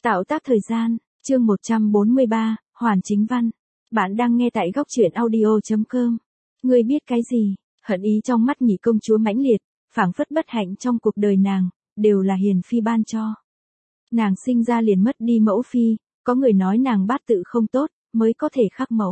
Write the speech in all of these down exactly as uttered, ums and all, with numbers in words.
Tạo tác thời gian, chương một trăm bốn mươi ba, Hoàn Chính Văn. Bạn đang nghe tại góc truyện audio chấm com. Ngươi biết cái gì? Hận ý trong mắt nhị công chúa mãnh liệt, phảng phất bất hạnh trong cuộc đời nàng, đều là hiền phi ban cho. Nàng sinh ra liền mất đi mẫu phi, có người nói nàng bát tự không tốt, mới có thể khắc mẫu.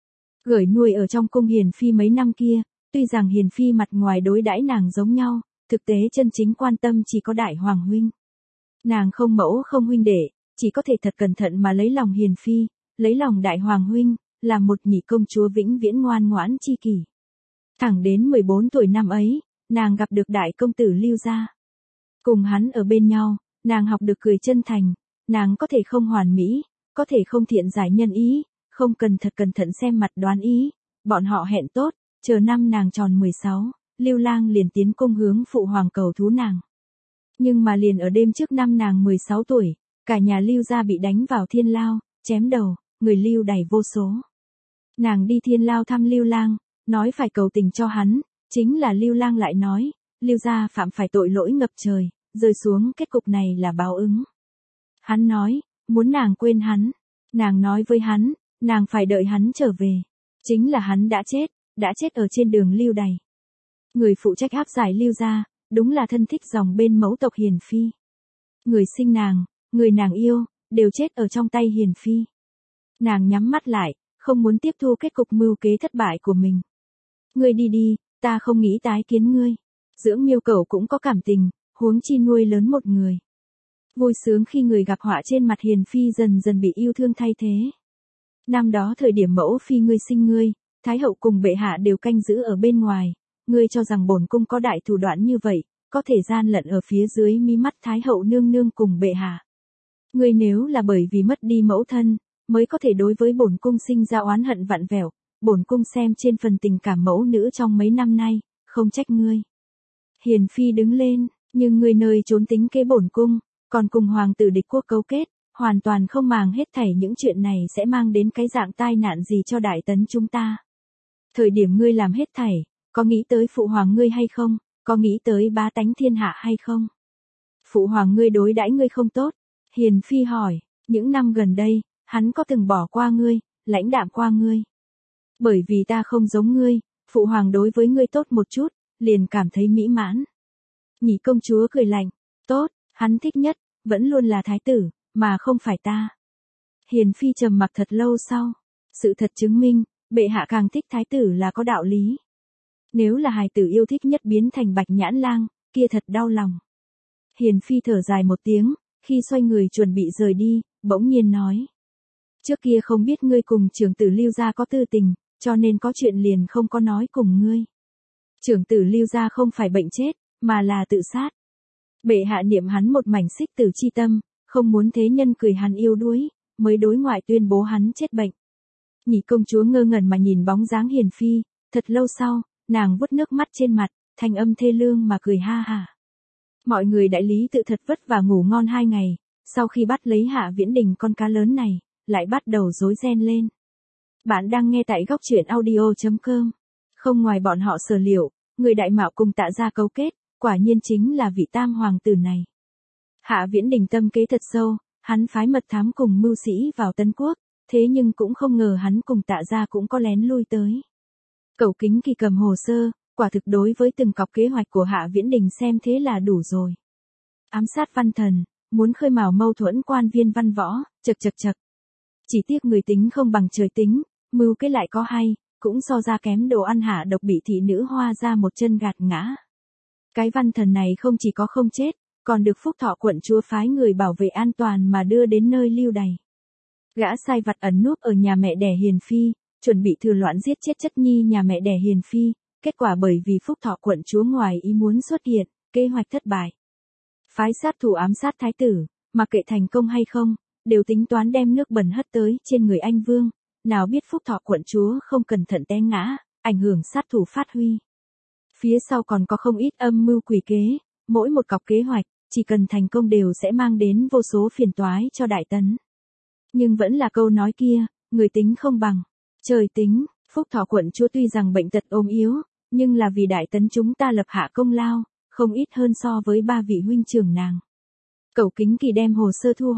Gửi nuôi ở trong cung hiền phi mấy năm kia, tuy rằng hiền phi mặt ngoài đối đãi nàng giống nhau, thực tế chân chính quan tâm chỉ có đại hoàng huynh. Nàng không mẫu không huynh đệ, chỉ có thể thật cẩn thận mà lấy lòng hiền phi, lấy lòng đại hoàng huynh, là một nhị công chúa vĩnh viễn ngoan ngoãn chi kỷ. Thẳng đến mười bốn tuổi năm ấy, nàng gặp được đại công tử Lưu Gia. Cùng hắn ở bên nhau, nàng học được cười chân thành, nàng có thể không hoàn mỹ, có thể không thiện giải nhân ý, không cần thật cẩn thận xem mặt đoán ý. Bọn họ hẹn tốt, chờ năm nàng tròn mười sáu, Lưu Lang liền tiến cung hướng phụ hoàng cầu thú nàng. Nhưng mà liền ở đêm trước năm nàng mười sáu tuổi, cả nhà Lưu Gia bị đánh vào thiên lao, chém đầu, người Lưu đầy vô số. Nàng đi thiên lao thăm Lưu Lang, nói phải cầu tình cho hắn, chính là Lưu Lang lại nói, Lưu Gia phạm phải tội lỗi ngập trời, rơi xuống kết cục này là báo ứng. Hắn nói, muốn nàng quên hắn, nàng nói với hắn, nàng phải đợi hắn trở về, chính là hắn đã chết, đã chết ở trên đường Lưu Đày. Người phụ trách áp giải Lưu Gia, đúng là thân thích dòng bên mẫu tộc hiền phi. Người sinh nàng, người nàng yêu, đều chết ở trong tay hiền phi. Nàng nhắm mắt lại, không muốn tiếp thu kết cục mưu kế thất bại của mình. Ngươi đi đi, ta không nghĩ tái kiến ngươi. Dưỡng miêu cẩu cũng có cảm tình, huống chi nuôi lớn một người. Vui sướng khi người gặp họa trên mặt hiền phi dần dần bị yêu thương thay thế. Năm đó thời điểm mẫu phi ngươi sinh ngươi, thái hậu cùng bệ hạ đều canh giữ ở bên ngoài. Ngươi cho rằng bổn cung có đại thủ đoạn như vậy, có thể gian lận ở phía dưới mí mắt thái hậu nương nương cùng bệ hạ. Ngươi nếu là bởi vì mất đi mẫu thân, mới có thể đối với bổn cung sinh ra oán hận vặn vẹo, bổn cung xem trên phần tình cảm mẫu nữ trong mấy năm nay, không trách ngươi. Hiền phi đứng lên, nhưng ngươi nơi trốn tính kế bổn cung, còn cùng hoàng tử địch quốc cấu kết, hoàn toàn không màng hết thảy những chuyện này sẽ mang đến cái dạng tai nạn gì cho đại tấn chúng ta. Thời điểm ngươi làm hết thảy, có nghĩ tới phụ hoàng ngươi hay không, có nghĩ tới bá tánh thiên hạ hay không? Phụ hoàng ngươi đối đãi ngươi không tốt, hiền phi hỏi, những năm gần đây, hắn có từng bỏ qua ngươi, lãnh đạm qua ngươi. Bởi vì ta không giống ngươi, phụ hoàng đối với ngươi tốt một chút, liền cảm thấy mỹ mãn. Nhị công chúa cười lạnh, tốt, hắn thích nhất, vẫn luôn là thái tử, mà không phải ta. Hiền phi trầm mặc thật lâu sau, sự thật chứng minh, bệ hạ càng thích thái tử là có đạo lý. Nếu là hài tử yêu thích nhất biến thành bạch nhãn lang, kia thật đau lòng. Hiền phi thở dài một tiếng, khi xoay người chuẩn bị rời đi, bỗng nhiên nói. Trước kia không biết ngươi cùng trưởng tử Lưu Gia có tư tình, cho nên có chuyện liền không có nói cùng ngươi. Trưởng tử Lưu Gia không phải bệnh chết, mà là tự sát. Bệ hạ niệm hắn một mảnh xích tử chi tâm, không muốn thế nhân cười hắn yêu đuối, mới đối ngoại tuyên bố hắn chết bệnh. Nhị công chúa ngơ ngẩn mà nhìn bóng dáng hiền phi, thật lâu sau, nàng vuốt nước mắt trên mặt, thanh âm thê lương mà cười ha hả. Mọi người đại lý tự thật vất vả ngủ ngon hai ngày, sau khi bắt lấy Hạ Viễn Đình con cá lớn này, lại bắt đầu rối ren lên. Bạn đang nghe tại góc truyện audio chấm com. Không ngoài bọn họ sở liệu, người đại mạo cùng Tạ gia cấu kết, quả nhiên chính là vị tam hoàng tử này. Hạ Viễn Đình tâm kế thật sâu, hắn phái mật thám cùng mưu sĩ vào Tân Quốc, thế nhưng cũng không ngờ hắn cùng Tạ gia cũng có lén lui tới. Cẩu Kính Kỳ cầm hồ sơ, quả thực đối với từng cọc kế hoạch của Hạ Viễn Đình xem thế là đủ rồi. Ám sát văn thần, muốn khơi mào mâu thuẫn quan viên văn võ, chật chật chật. Chỉ tiếc người tính không bằng trời tính, mưu kế lại có hay, cũng so ra kém đồ ăn hạ độc bị thị nữ Hoa ra một chân gạt ngã. Cái văn thần này không chỉ có không chết, còn được Phúc Thọ quận chúa phái người bảo vệ an toàn mà đưa đến nơi Lưu Đày. Gã sai vặt ẩn núp ở nhà mẹ đẻ hiền phi, chuẩn bị thừa loạn giết chết chất nhi nhà mẹ đẻ hiền phi, kết quả bởi vì Phúc Thọ quận chúa ngoài ý muốn xuất hiện, kế hoạch thất bại. Phái sát thủ ám sát thái tử, mặc kệ thành công hay không, đều tính toán đem nước bẩn hất tới trên người anh vương, nào biết Phúc Thọ quận chúa không cẩn thận té ngã, ảnh hưởng sát thủ phát huy. Phía sau còn có không ít âm mưu quỷ kế, mỗi một cọc kế hoạch, chỉ cần thành công đều sẽ mang đến vô số phiền toái cho đại tấn. Nhưng vẫn là câu nói kia, người tính không bằng trời tính. Phúc Thọ quận chúa tuy rằng bệnh tật ốm yếu, nhưng là vì đại tấn chúng ta lập hạ công lao, không ít hơn so với ba vị huynh trưởng nàng. Cẩu Kính Kỳ đem hồ sơ thu hồi,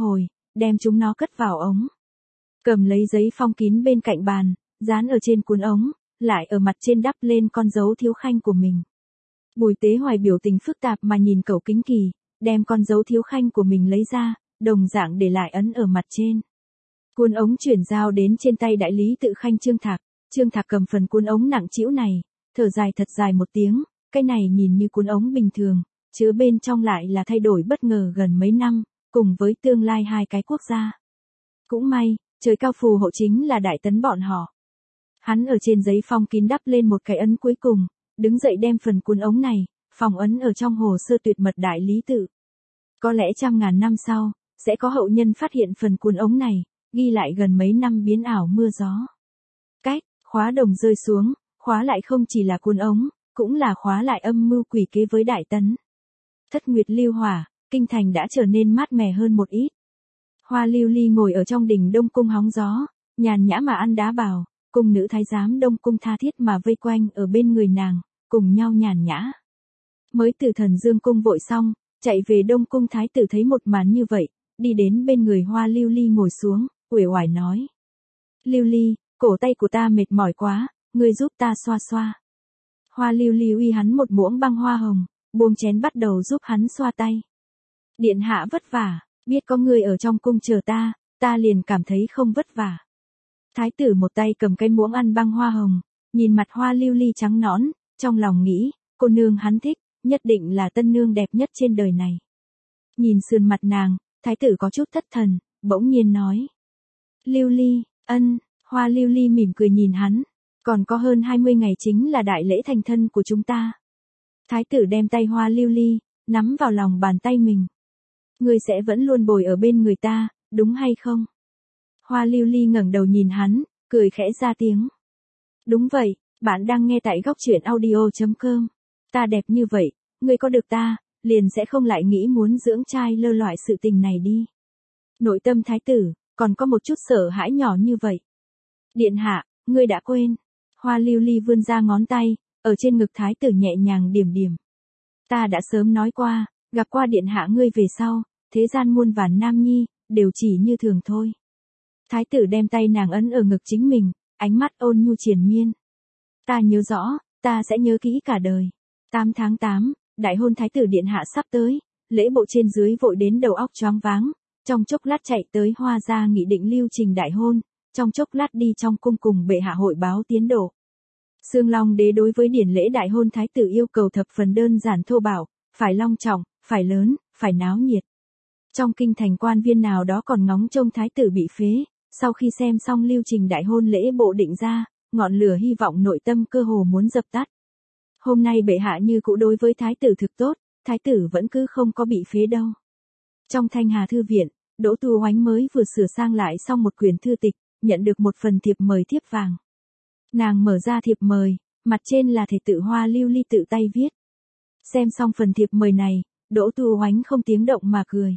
đem chúng nó cất vào ống. Cầm lấy giấy phong kín bên cạnh bàn, dán ở trên cuốn ống, lại ở mặt trên đắp lên con dấu thiếu khanh của mình. Bùi Tế Hoài biểu tình phức tạp mà nhìn Cẩu Kính Kỳ, đem con dấu thiếu khanh của mình lấy ra, đồng dạng để lại ấn ở mặt trên. Cuốn ống chuyển giao đến trên tay đại lý tự khanh Trương Thạc, Trương Thạc cầm phần cuốn ống nặng trĩu này, thở dài thật dài một tiếng, cái này nhìn như cuốn ống bình thường, chứa bên trong lại là thay đổi bất ngờ gần mấy năm, cùng với tương lai hai cái quốc gia. Cũng may, trời cao phù hộ chính là Đại Tấn bọn họ. Hắn ở trên giấy phong kín đắp lên một cái ấn cuối cùng, đứng dậy đem phần cuốn ống này, phòng ấn ở trong hồ sơ tuyệt mật đại lý tự. Có lẽ trăm ngàn năm sau, sẽ có hậu nhân phát hiện phần cuốn ống này, ghi lại gần mấy năm biến ảo mưa gió. Cách, khóa đồng rơi xuống, khóa lại không chỉ là cuốn ống, cũng là khóa lại âm mưu quỷ kế với Đại Tấn. Thất nguyệt lưu hỏa, kinh thành đã trở nên mát mẻ hơn một ít. Hoa Lưu Ly ngồi ở trong đình Đông Cung hóng gió, nhàn nhã mà ăn đá bào, cung nữ thái giám Đông Cung tha thiết mà vây quanh ở bên người nàng, cùng nhau nhàn nhã. Mới từ Thần Dương Cung vội xong, chạy về Đông Cung thái tử thấy một màn như vậy, đi đến bên người Hoa Lưu Ly ngồi xuống, uể oải nói. Lưu Ly, cổ tay của ta mệt mỏi quá, ngươi giúp ta xoa xoa. Hoa Lưu Ly uy hắn một muỗng băng hoa hồng, buông chén bắt đầu giúp hắn xoa tay. Điện hạ vất vả, biết có người ở trong cung chờ ta, ta liền cảm thấy không vất vả. Thái tử một tay cầm cái muỗng ăn băng hoa hồng, nhìn mặt Hoa Lưu Ly trắng nõn, trong lòng nghĩ, cô nương hắn thích, nhất định là tân nương đẹp nhất trên đời này. Nhìn sườn mặt nàng, thái tử có chút thất thần, bỗng nhiên nói. Lưu Ly, ân, Hoa Lưu Ly mỉm cười nhìn hắn, còn có hơn hai mươi ngày chính là đại lễ thành thân của chúng ta. Thái tử đem tay Hoa Lưu Ly, nắm vào lòng bàn tay mình. Ngươi sẽ vẫn luôn bồi ở bên người ta, đúng hay không? Hoa Lưu Ly ngẩng đầu nhìn hắn, cười khẽ ra tiếng. Đúng vậy, bạn đang nghe tại góc truyện audio chấm com. Ta đẹp như vậy, ngươi có được ta, liền sẽ không lại nghĩ muốn dưỡng trai lơ loại sự tình này đi. Nội tâm thái tử, còn có một chút sợ hãi nhỏ như vậy. Điện hạ, ngươi đã quên. Hoa Lưu Ly vươn ra ngón tay, ở trên ngực thái tử nhẹ nhàng điểm điểm. Ta đã sớm nói qua, gặp qua điện hạ ngươi về sau, thế gian muôn vàn nam nhi, đều chỉ như thường thôi. Thái tử đem tay nàng ấn ở ngực chính mình, ánh mắt ôn nhu triền miên. Ta nhớ rõ, ta sẽ nhớ kỹ cả đời. tám tháng tám, đại hôn thái tử điện hạ sắp tới, lễ bộ trên dưới vội đến đầu óc choáng váng, trong chốc lát chạy tới Hoa gia nghị định lưu trình đại hôn, trong chốc lát đi trong cung cùng bệ hạ hội báo tiến độ. Sương Long đế đối với điển lễ đại hôn thái tử yêu cầu thập phần đơn giản thô bạo, phải long trọng, phải lớn, phải náo nhiệt. Trong kinh thành quan viên nào đó còn ngóng trông thái tử bị phế, sau khi xem xong lưu trình đại hôn lễ bộ định ra, ngọn lửa hy vọng nội tâm cơ hồ muốn dập tắt. Hôm nay bệ hạ như cũ đối với thái tử thực tốt, thái tử vẫn cứ không có bị phế đâu. Trong Thanh Hà Thư Viện, Đỗ Tu Oánh mới vừa sửa sang lại xong một quyển thư tịch, nhận được một phần thiệp mời thiếp vàng. Nàng mở ra thiệp mời, mặt trên là thể tự Hoa Lưu Ly tự tay viết. Xem xong phần thiệp mời này, Đỗ Tu Oánh không tiếng động mà cười.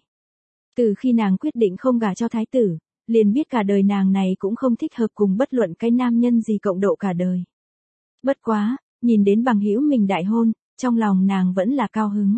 Từ khi nàng quyết định không gả cho thái tử, liền biết cả đời nàng này cũng không thích hợp cùng bất luận cái nam nhân gì cộng độ cả đời. Bất quá, nhìn đến bằng hữu mình đại hôn, trong lòng nàng vẫn là cao hứng.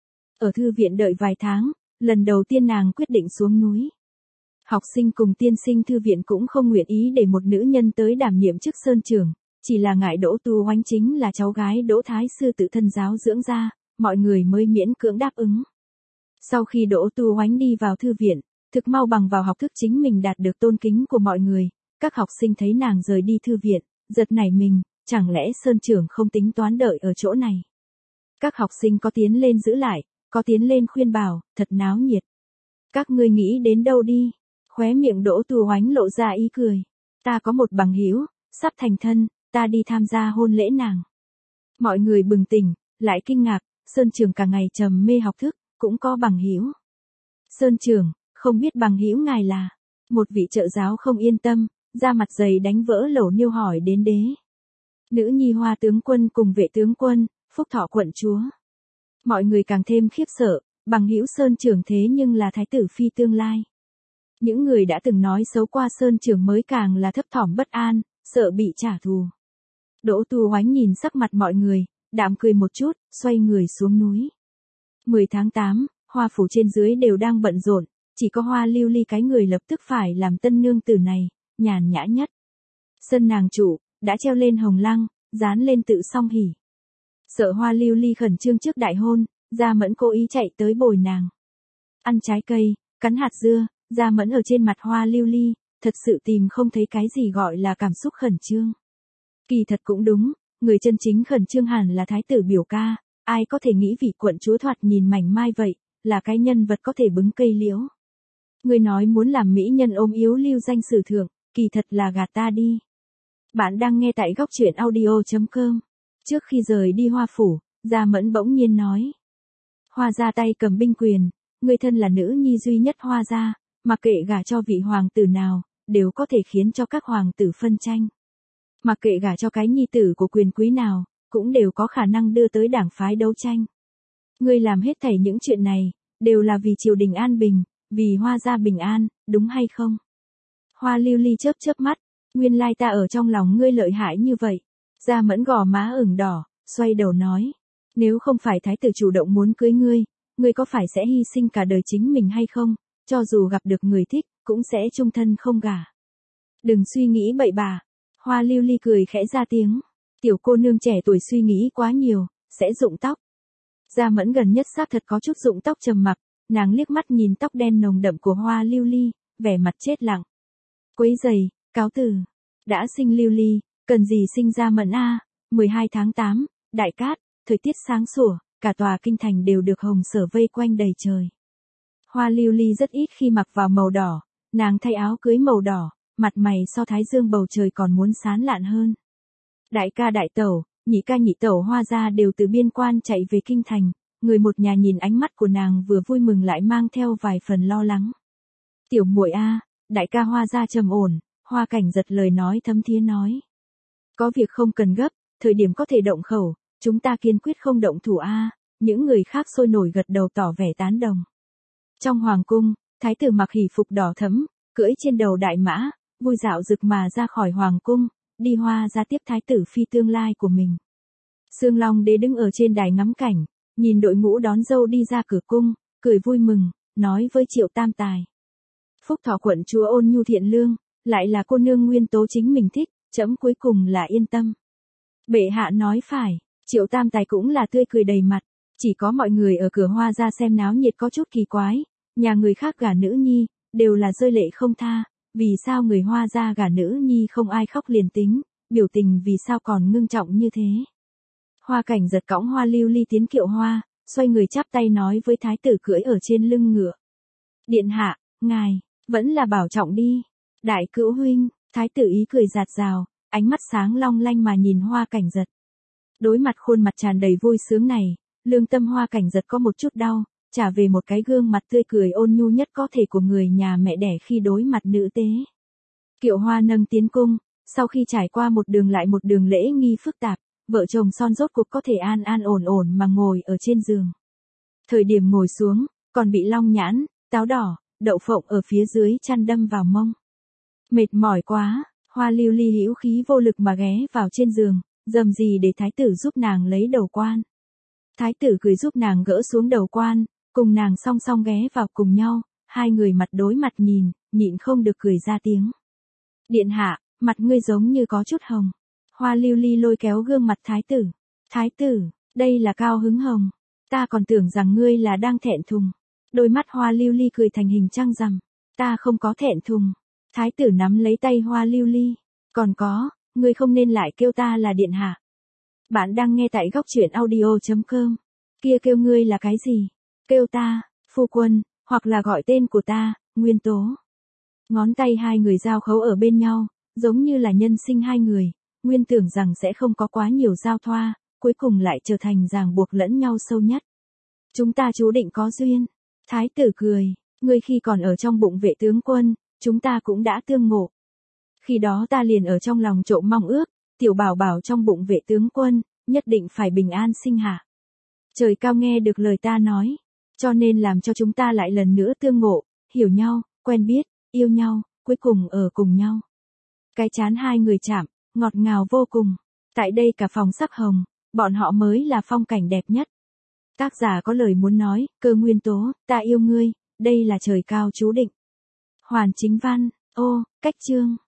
Ở thư viện đợi vài tháng, lần đầu tiên nàng quyết định xuống núi. Học sinh cùng tiên sinh thư viện cũng không nguyện ý để một nữ nhân tới đảm nhiệm chức sơn trưởng, chỉ là ngại Đỗ Tu Oánh chính là cháu gái Đỗ Thái sư tự thân giáo dưỡng ra, mọi người mới miễn cưỡng đáp ứng. Sau khi Đỗ Tu Oánh đi vào thư viện, thực mau bằng vào học thức chính mình đạt được tôn kính của mọi người, các học sinh thấy nàng rời đi thư viện, giật nảy mình, chẳng lẽ sơn trưởng không tính toán đợi ở chỗ này. Các học sinh có tiến lên giữ lại, có tiến lên khuyên bảo, thật náo nhiệt. Các ngươi nghĩ đến đâu đi? Khóe miệng Đỗ Tu Oánh lộ ra ý cười. Ta có một bằng hữu, sắp thành thân, ta đi tham gia hôn lễ nàng. Mọi người bừng tỉnh, lại kinh ngạc, sơn trưởng cả ngày trầm mê học thức, cũng có bằng hữu. Sơn trưởng, không biết bằng hữu ngài là? Một vị trợ giáo không yên tâm, ra mặt dày đánh vỡ lẩu niêu hỏi đến đế. Nữ nhi Hoa tướng quân cùng vệ tướng quân, Phúc Thọ quận chúa. Mọi người càng thêm khiếp sợ, bằng hữu Sơn trưởng thế nhưng là thái tử phi tương lai. Những người đã từng nói xấu qua Sơn trưởng mới càng là thấp thỏm bất an, sợ bị trả thù. Đỗ Tu Oánh nhìn sắc mặt mọi người, đạm cười một chút, xoay người xuống núi. mười tháng tám, Hoa phủ trên dưới đều đang bận rộn, chỉ có Hoa Lưu Ly cái người lập tức phải làm tân nương tử này, nhàn nhã nhất. Sân nàng chủ, đã treo lên hồng lăng, dán lên tự song hỉ. Sợ Hoa Lưu Ly khẩn trương trước đại hôn, Gia Mẫn cố ý chạy tới bồi nàng. Ăn trái cây, cắn hạt dưa, Gia Mẫn ở trên mặt Hoa Lưu Ly, thật sự tìm không thấy cái gì gọi là cảm xúc khẩn trương. Kỳ thật cũng đúng, người chân chính khẩn trương hẳn là thái tử biểu ca, ai có thể nghĩ vị quận chúa thoạt nhìn mảnh mai vậy, là cái nhân vật có thể bứng cây liễu. Người nói muốn làm mỹ nhân ôm yếu lưu danh sử thượng, kỳ thật là gạt ta đi. Bạn đang nghe tại góc truyện audio.com. Trước khi rời đi Hoa phủ, Gia Mẫn bỗng nhiên nói. Hoa gia tay cầm binh quyền, người thân là nữ nhi duy nhất Hoa gia, mà kệ gả cho vị hoàng tử nào, đều có thể khiến cho các hoàng tử phân tranh. Mà kệ gả cho cái nhi tử của quyền quý nào, cũng đều có khả năng đưa tới đảng phái đấu tranh. Ngươi làm hết thảy những chuyện này, đều là vì triều đình an bình, vì Hoa gia bình an, đúng hay không? Hoa Lưu Ly chớp chớp mắt, nguyên lai ta ở trong lòng ngươi lợi hại như vậy. Gia Mẫn gò má ửng đỏ, xoay đầu nói. Nếu không phải thái tử chủ động muốn cưới ngươi, ngươi có phải sẽ hy sinh cả đời chính mình hay không? Cho dù gặp được người thích, cũng sẽ chung thân không gả. Đừng suy nghĩ bậy bạ. Hoa Lưu Ly cười khẽ ra tiếng. Tiểu cô nương trẻ tuổi suy nghĩ quá nhiều, sẽ rụng tóc. Gia Mẫn gần nhất xác thật có chút rụng tóc trầm mặc, nàng liếc mắt nhìn tóc đen nồng đậm của Hoa Lưu Ly, vẻ mặt chết lặng. Quấy giày, cáo từ. Đã sinh Lưu Ly, cần gì sinh Gia Mẫn a? mười hai tháng tám, Đại Cát, thời tiết sáng sủa, cả tòa kinh thành đều được hồng sở vây quanh đầy trời. Hoa Lưu Ly rất ít khi mặc vào màu đỏ, nàng thay áo cưới màu đỏ, mặt mày so thái dương bầu trời còn muốn sáng lạn hơn. Đại ca đại tẩu, nhị ca nhị tẩu Hoa gia đều từ biên quan chạy về kinh thành, người một nhà nhìn ánh mắt của nàng vừa vui mừng lại mang theo vài phần lo lắng. Tiểu muội a, đại ca Hoa gia trầm ổn, Hoa Cảnh giật lời nói thấm thía nói. Có việc không cần gấp, thời điểm có thể động khẩu, chúng ta kiên quyết không động thủ a. Những người khác sôi nổi gật đầu tỏ vẻ tán đồng. Trong hoàng cung, thái tử mặc hỷ phục đỏ thẫm, cưỡi trên đầu đại mã, vui dạo rực mà ra khỏi hoàng cung, đi Hoa gia tiếp thái tử phi tương lai của mình. Sương Long đế đứng ở trên đài ngắm cảnh, nhìn đội ngũ đón dâu đi ra cửa cung, cười vui mừng, nói với Triệu Tam Tài. Phúc Thọ quận chúa ôn nhu thiện lương, lại là cô nương nguyên tố chính mình thích, trẫm cuối cùng là yên tâm. Bệ hạ nói phải, Triệu Tam Tài cũng là tươi cười đầy mặt, chỉ có mọi người ở cửa Hoa gia xem náo nhiệt có chút kỳ quái, nhà người khác gả nữ nhi, đều là rơi lệ không tha, vì sao người Hoa gia gả nữ nhi không ai khóc liền tính, biểu tình vì sao còn ngưng trọng như thế. Hoa Cảnh giật cõng Hoa Lưu Ly tiến kiệu hoa, xoay người chắp tay nói với thái tử cưỡi ở trên lưng ngựa. Điện hạ, ngài, vẫn là bảo trọng đi. Đại cữu huynh, thái tử ý cười rạt rào, ánh mắt sáng long lanh mà nhìn Hoa Cảnh giật. Đối mặt khuôn mặt tràn đầy vui sướng này, lương tâm Hoa Cảnh giật có một chút đau, trả về một cái gương mặt tươi cười ôn nhu nhất có thể của người nhà mẹ đẻ khi đối mặt nữ tế. Kiệu hoa nâng tiến cung, sau khi trải qua một đường lại một đường lễ nghi phức tạp, vợ chồng son rốt cuộc có thể an an ổn ổn mà ngồi ở trên giường. Thời điểm ngồi xuống, còn bị long nhãn, táo đỏ, đậu phộng ở phía dưới chăn đâm vào mông. Mệt mỏi quá, Hoa Lưu Ly hữu khí vô lực mà ghé vào trên giường, dầm gì để thái tử giúp nàng lấy đầu quan. Thái tử cười giúp nàng gỡ xuống đầu quan, cùng nàng song song ghé vào cùng nhau, hai người mặt đối mặt nhìn, nhịn không được cười ra tiếng. Điện hạ, mặt ngươi giống như có chút hồng. Hoa Lưu Ly lôi kéo gương mặt thái tử. Thái tử, đây là cao hứng hồng. Ta còn tưởng rằng ngươi là đang thẹn thùng. Đôi mắt Hoa Lưu Ly cười thành hình trăng rằm. Ta không có thẹn thùng. Thái tử nắm lấy tay Hoa Lưu Ly. Còn có, ngươi không nên lại kêu ta là điện hạ. Bạn đang nghe tại góc truyện audio.com. Kia kêu ngươi là cái gì? Kêu ta, phu quân, hoặc là gọi tên của ta, Nguyên Tố. Ngón tay hai người giao khấu ở bên nhau, giống như là nhân sinh hai người. Nguyên tưởng rằng sẽ không có quá nhiều giao thoa, cuối cùng lại trở thành ràng buộc lẫn nhau sâu nhất. Chúng ta chú định có duyên. Thái tử cười, ngươi khi còn ở trong bụng vệ tướng quân, chúng ta cũng đã tương ngộ. Khi đó ta liền ở trong lòng trộm mong ước, tiểu bảo bảo trong bụng vệ tướng quân, nhất định phải bình an sinh hạ. Trời cao nghe được lời ta nói, cho nên làm cho chúng ta lại lần nữa tương ngộ, hiểu nhau, quen biết, yêu nhau, cuối cùng ở cùng nhau. Cái chán hai người chạm, ngọt ngào vô cùng. Tại đây cả phòng sắc hồng, bọn họ mới là phong cảnh đẹp nhất. Tác giả có lời muốn nói, Cơ Nguyên Tố, ta yêu ngươi, đây là trời cao chú định. Hoàn Chính Văn, ô, cách chương.